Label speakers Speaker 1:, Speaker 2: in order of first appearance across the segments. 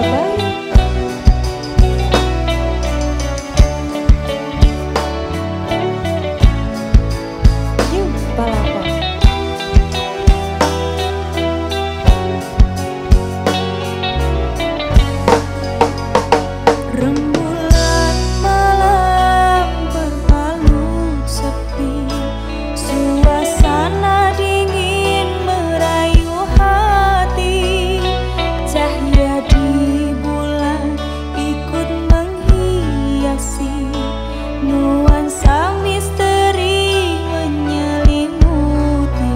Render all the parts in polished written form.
Speaker 1: Surabaya. Yuk, balapan.
Speaker 2: Rembulan malam berpalu sepi, suasana dingin merayu hati. Cahaya di bulan ikut menghiasi, nuansa misteri menyelimuti.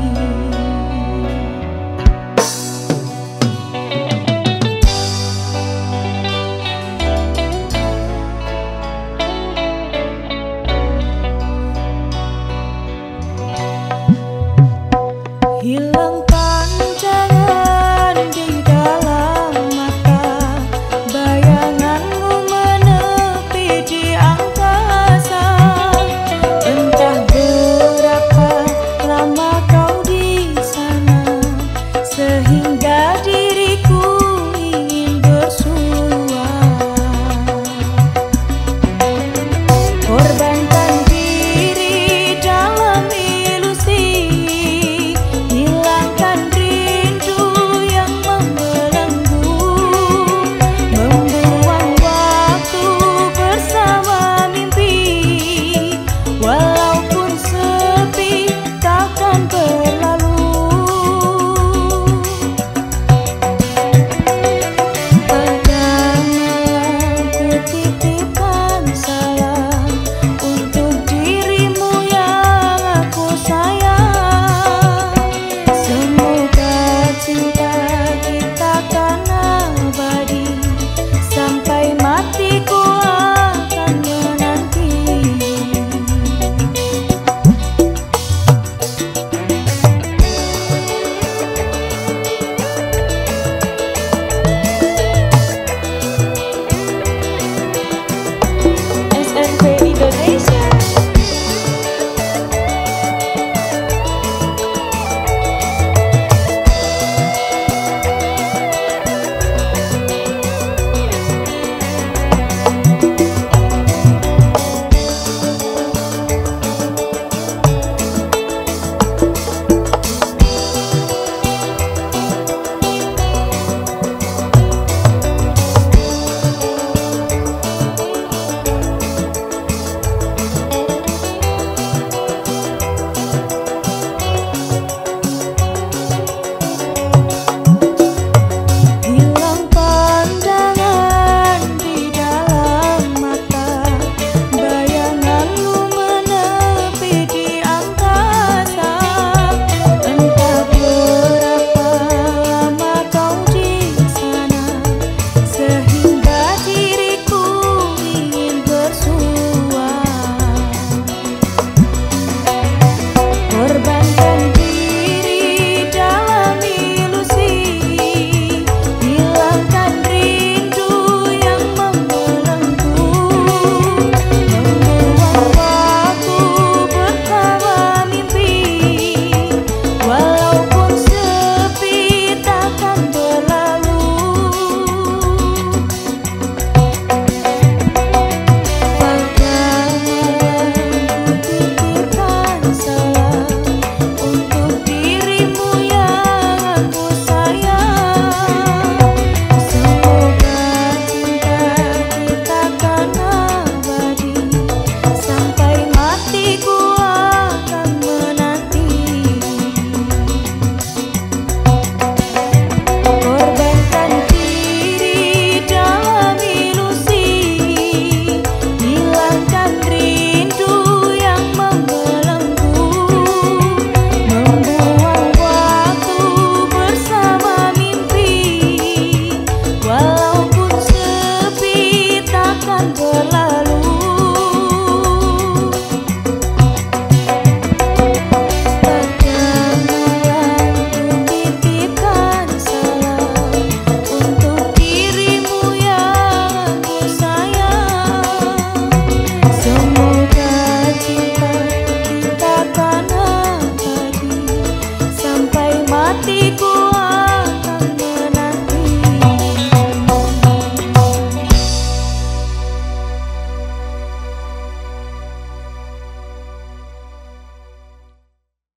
Speaker 2: Hilang pandangan di dalam mata, bayanganmu menepi di angkasa. Entah berapa lama kau di sana, sehingga diriku ingin bersua. Korbankan diri dalam ilusi, hilangkan rindu yang membelenggu, membuang waktu bersama mimpi. Walaupun sepi takkan berlalu. Pada malam ku titipkan salam untuk dirimu yang aku sayang. Semoga cinta kita kan abadi, sampai matiku akan menanti.
Speaker 1: SNP Indonesia.
Speaker 2: Hilang pandangan di dalam mata, bayanganmu menepi di angkasa. Entah berapa lama kau di sana, sehingga diriku ingin bersua. Korbankan diri dalam ilusi, hilangkan rindu yang membelenggu, membuang waktu bersama mimpi. Walaupun sepi takkan berlalu. Pada malam ku titipkan salam untuk dirimu yang aku sayang. Semoga cinta kita kan abadi, sampai matiku akan menanti. Korbankan diri dalam ilusi, hilangkan rindu yang membelenggu, membuang waktu bersama mimpi. Walaupun sepi takkan berlalu. Pada malam ku titipkan salam untuk dirimu yang aku sayang. Semoga cinta kita kan abadi, sampai matiku